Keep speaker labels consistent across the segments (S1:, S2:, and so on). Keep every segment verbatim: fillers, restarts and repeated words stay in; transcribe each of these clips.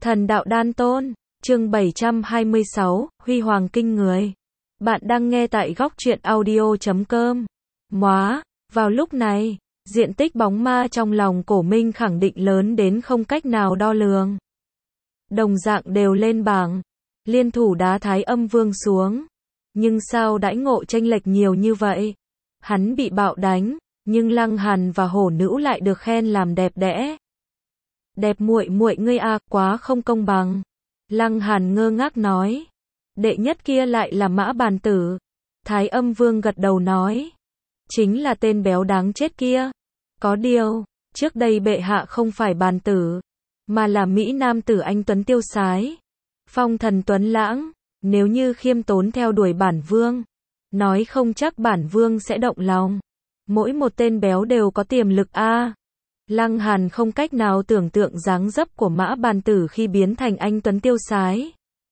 S1: Thần đạo đan tôn, chương bảy trăm hai mươi sáu, huy hoàng kinh người. Bạn đang nghe tại góc truyện audio chấm com. Móa, vào lúc này, diện tích bóng ma trong lòng Cổ Minh khẳng định lớn đến không cách nào đo lường. Đồng dạng đều lên bảng, liên thủ đá Thái Âm Vương xuống. Nhưng sao đãi ngộ chênh lệch nhiều như vậy? Hắn bị bạo đánh, nhưng Lăng Hàn và Hổ Nữ lại được khen làm đẹp đẽ. Đẹp muội muội ngươi à, quá không công bằng. Lăng Hàn ngơ ngác nói. Đệ nhất kia lại là Mã Bàn Tử. Thái Âm Vương gật đầu nói. Chính là tên béo đáng chết kia. Có điều, trước đây bệ hạ không phải Bàn Tử, mà là Mỹ Nam tử anh tuấn tiêu sái. Phong thần tuấn lãng, nếu như khiêm tốn theo đuổi bản vương, nói không chắc bản vương sẽ động lòng. Mỗi một tên béo đều có tiềm lực a. À. Lăng Hàn không cách nào tưởng tượng dáng dấp của Mã Bàn Tử khi biến thành anh tuấn tiêu sái.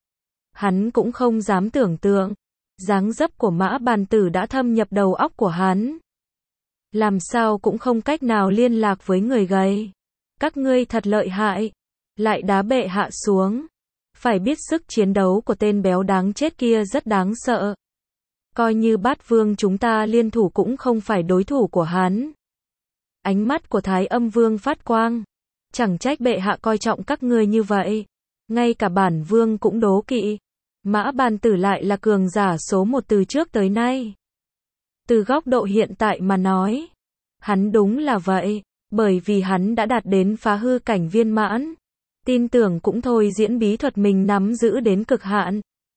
S1: Hắn cũng không dám tưởng tượng, dáng dấp của Mã Bàn Tử đã thâm nhập đầu óc của hắn. Làm sao cũng không cách nào liên lạc với người gầy. Các ngươi thật lợi hại, lại đá bệ hạ xuống. Phải biết sức chiến đấu của tên béo đáng chết kia rất đáng sợ. Coi như Bát Vương chúng ta liên thủ cũng không phải đối thủ của hắn. Ánh mắt của Thái Âm Vương phát quang. Chẳng trách bệ hạ coi trọng các ngươi như vậy. Ngay cả bản vương cũng đố kỵ. Mã Bàn Tử lại là cường giả số một từ trước tới nay. Từ góc độ hiện tại mà nói, hắn đúng là vậy, bởi vì hắn đã đạt đến phá hư cảnh viên mãn. Tin tưởng cũng thôi diễn bí thuật mình nắm giữ đến cực hạn.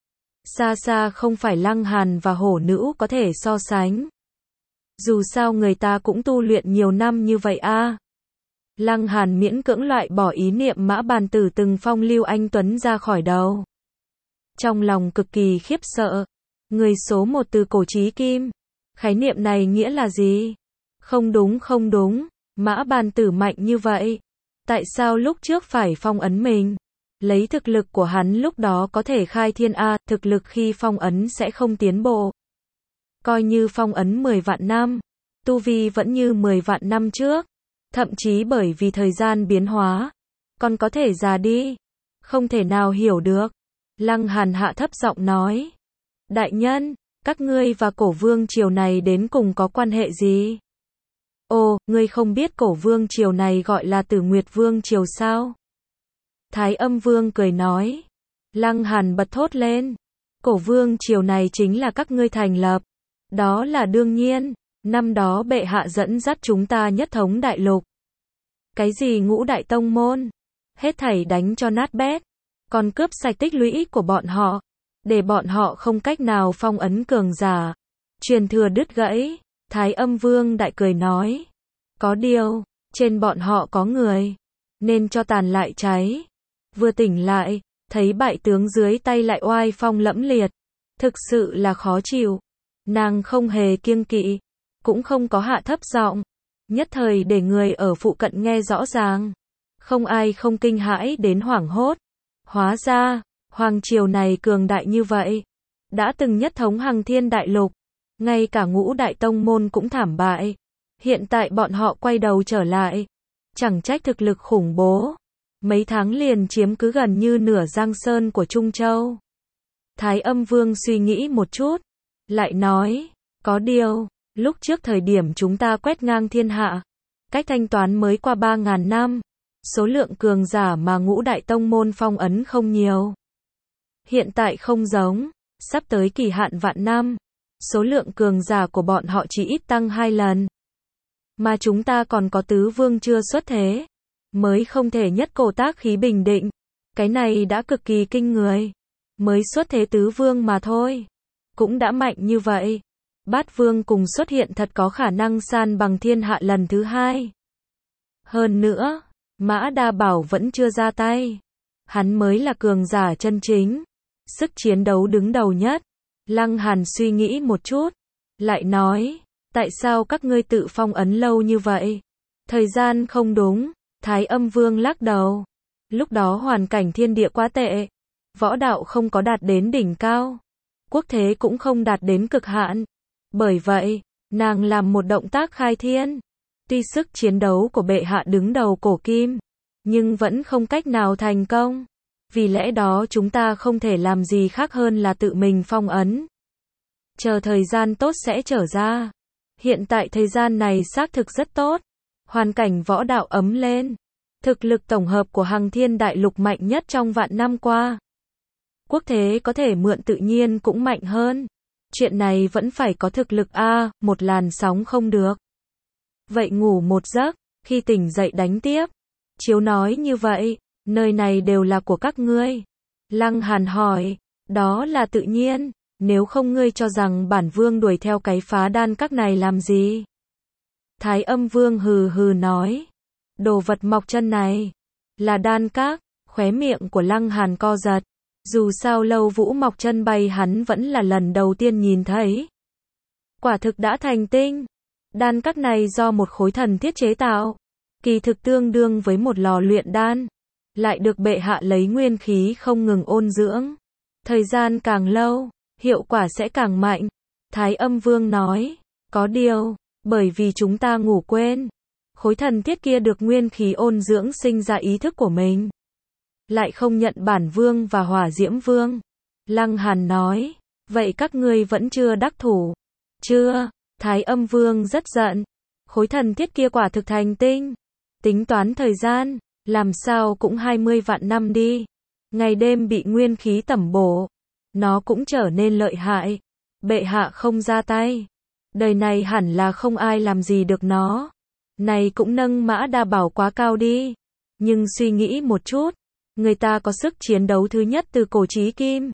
S1: Xa xa không phải Lăng Hàn và Hổ Nữ có thể so sánh. Dù sao người ta cũng tu luyện nhiều năm như vậy a. À. Lăng Hàn miễn cưỡng loại bỏ ý niệm Mã Bàn Tử từng phong lưu anh tuấn ra khỏi đầu. Trong lòng cực kỳ khiếp sợ. Người số một từ cổ chí kim. Khái niệm này nghĩa là gì? Không đúng không đúng. Mã Bàn Tử mạnh như vậy. Tại sao lúc trước phải phong ấn mình? Lấy thực lực của hắn lúc đó có thể khai thiên a, thực lực khi phong ấn sẽ không tiến bộ. Coi như phong ấn mười vạn năm, tu vi vẫn như mười vạn năm trước. Thậm chí bởi vì thời gian biến hóa, còn có thể già đi. Không thể nào hiểu được. Lăng Hàn hạ thấp giọng nói. Đại nhân, các ngươi và Cổ Vương triều này đến cùng có quan hệ gì? Ồ, ngươi không biết Cổ Vương triều này gọi là Tử Nguyệt Vương triều sao? Thái Âm Vương cười nói. Lăng Hàn bật thốt lên. Cổ Vương triều này chính là các ngươi thành lập. Đó là đương nhiên. Năm đó bệ hạ dẫn dắt chúng ta nhất thống đại lục. Cái gì ngũ đại tông môn? Hết thảy đánh cho nát bét. Còn cướp sạch tích lũy của bọn họ. Để bọn họ không cách nào phong ấn cường giả. Truyền thừa đứt gãy. Thái Âm Vương đại cười nói. Có điều, trên bọn họ có người. Nên cho tàn lại cháy. Vừa tỉnh lại, thấy bại tướng dưới tay lại oai phong lẫm liệt. Thực sự là khó chịu. Nàng không hề kiêng kỵ. Cũng không có hạ thấp giọng. Nhất thời để người ở phụ cận nghe rõ ràng. Không ai không kinh hãi đến hoảng hốt. Hóa ra, hoàng triều này cường đại như vậy. Đã từng nhất thống hằng thiên đại lục. Ngay cả ngũ đại tông môn cũng thảm bại. Hiện tại bọn họ quay đầu trở lại. Chẳng trách thực lực khủng bố. Mấy tháng liền chiếm cứ gần như nửa Giang Sơn của Trung Châu. Thái Âm Vương suy nghĩ một chút. Lại nói, có điều, lúc trước thời điểm chúng ta quét ngang thiên hạ. Cách thanh toán mới qua ba ngàn năm. Số lượng cường giả mà ngũ đại tông môn phong ấn không nhiều. Hiện tại không giống. Sắp tới kỳ hạn vạn năm. Số lượng cường giả của bọn họ chỉ ít tăng hai lần. Mà chúng ta còn có tứ vương chưa xuất thế. Mới không thể nhất cổ tác khí bình định. Cái này đã cực kỳ kinh người. Mới xuất thế tứ vương mà thôi. Cũng đã mạnh như vậy. Bát vương cùng xuất hiện thật có khả năng san bằng thiên hạ lần thứ hai. Hơn nữa, Mã Đa Bảo vẫn chưa ra tay. Hắn mới là cường giả chân chính. Sức chiến đấu đứng đầu nhất. Lăng Hàn suy nghĩ một chút. Lại nói, tại sao các ngươi tự phong ấn lâu như vậy? Thời gian không đúng. Thái Âm Vương lắc đầu. Lúc đó hoàn cảnh thiên địa quá tệ. Võ đạo không có đạt đến đỉnh cao. Quốc thế cũng không đạt đến cực hạn. Bởi vậy, nàng làm một động tác khai thiên. Tuy sức chiến đấu của bệ hạ đứng đầu cổ kim, nhưng vẫn không cách nào thành công. Vì lẽ đó chúng ta không thể làm gì khác hơn là tự mình phong ấn. Chờ thời gian tốt sẽ trở ra. Hiện tại thời gian này xác thực rất tốt. Hoàn cảnh võ đạo ấm lên. Thực lực tổng hợp của Hằng Thiên Đại Lục mạnh nhất trong vạn năm qua. Quốc thế có thể mượn tự nhiên cũng mạnh hơn. Chuyện này vẫn phải có thực lực a, một làn sóng không được. Vậy ngủ một giấc, khi tỉnh dậy đánh tiếp. Chiếu nói như vậy, nơi này đều là của các ngươi. Lăng Hàn hỏi, đó là tự nhiên, nếu không ngươi cho rằng bản vương đuổi theo cái phá đan các này làm gì? Thái Âm Vương hừ hừ nói, đồ vật mọc chân này, là đan các, khóe miệng của Lăng Hàn co giật. Dù sao Lâu Vũ mọc chân bay hắn vẫn là lần đầu tiên nhìn thấy. Quả thực đã thành tinh. Đan các này do một khối thần thiết chế tạo. Kỳ thực tương đương với một lò luyện đan. Lại được bệ hạ lấy nguyên khí không ngừng ôn dưỡng. Thời gian càng lâu, hiệu quả sẽ càng mạnh. Thái Âm Vương nói, có điều, bởi vì chúng ta ngủ quên. Khối thần thiết kia được nguyên khí ôn dưỡng sinh ra ý thức của mình. Lại không nhận bản vương và hỏa diễm vương. Lăng Hàn nói, vậy các ngươi vẫn chưa đắc thủ. Chưa, Thái Âm Vương rất giận. Khối thần thiết kia quả thực thành tinh. Tính toán thời gian, làm sao cũng hai mươi vạn năm đi. Ngày đêm bị nguyên khí tẩm bổ. Nó cũng trở nên lợi hại. Bệ hạ không ra tay. Đời này hẳn là không ai làm gì được nó. Này cũng nâng mã đa bảo quá cao đi. Nhưng suy nghĩ một chút. Người ta có sức chiến đấu thứ nhất từ cổ chí kim.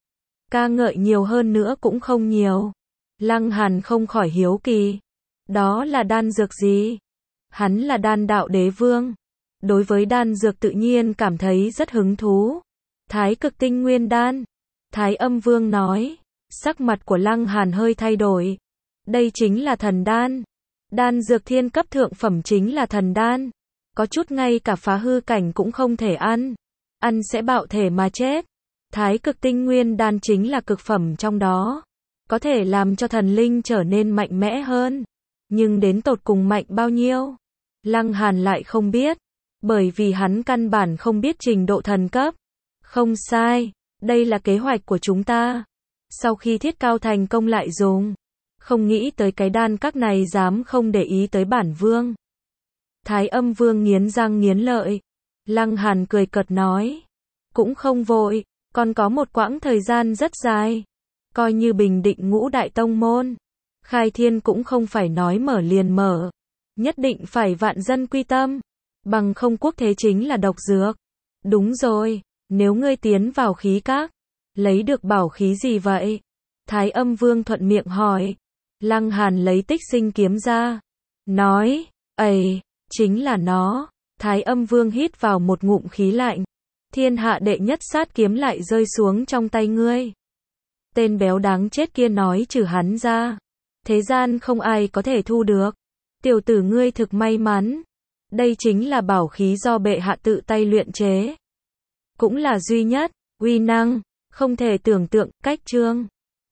S1: Ca ngợi nhiều hơn nữa cũng không nhiều. Lăng Hàn không khỏi hiếu kỳ. Đó là đan dược gì? Hắn là đan đạo đế vương. Đối với đan dược tự nhiên cảm thấy rất hứng thú. Thái cực tinh nguyên đan. Thái Âm Vương nói. Sắc mặt của Lăng Hàn hơi thay đổi. Đây chính là thần đan. Đan dược thiên cấp thượng phẩm chính là thần đan. Có chút ngay cả phá hư cảnh cũng không thể ăn. Ăn sẽ bạo thể mà chết. Thái cực tinh nguyên đan chính là cực phẩm trong đó. Có thể làm cho thần linh trở nên mạnh mẽ hơn. Nhưng đến tột cùng mạnh bao nhiêu? Lăng Hàn lại không biết. Bởi vì hắn căn bản không biết trình độ thần cấp. Không sai. Đây là kế hoạch của chúng ta. Sau khi thiết cao thành công lại dùng. Không nghĩ tới cái đan các này dám không để ý tới bản vương. Thái Âm Vương nghiến răng nghiến lợi. Lăng Hàn cười cợt nói. Cũng không vội, còn có một quãng thời gian rất dài. Coi như bình định ngũ đại tông môn. Khai thiên cũng không phải nói mở liền mở. Nhất định phải vạn dân quy tâm. Bằng không quốc thế chính là độc dược. Đúng rồi, nếu ngươi tiến vào khí các. Lấy được bảo khí gì vậy? Thái Âm Vương thuận miệng hỏi. Lăng Hàn lấy tích sinh kiếm ra. Nói, ầy, chính là nó. Thái Âm Vương hít vào một ngụm khí lạnh. Thiên hạ đệ nhất sát kiếm lại rơi xuống trong tay ngươi. Tên béo đáng chết kia nói trừ hắn ra. Thế gian không ai có thể thu được. Tiểu tử ngươi thực may mắn. Đây chính là bảo khí do bệ hạ tự tay luyện chế. Cũng là duy nhất, uy năng, không thể tưởng tượng, cách trương.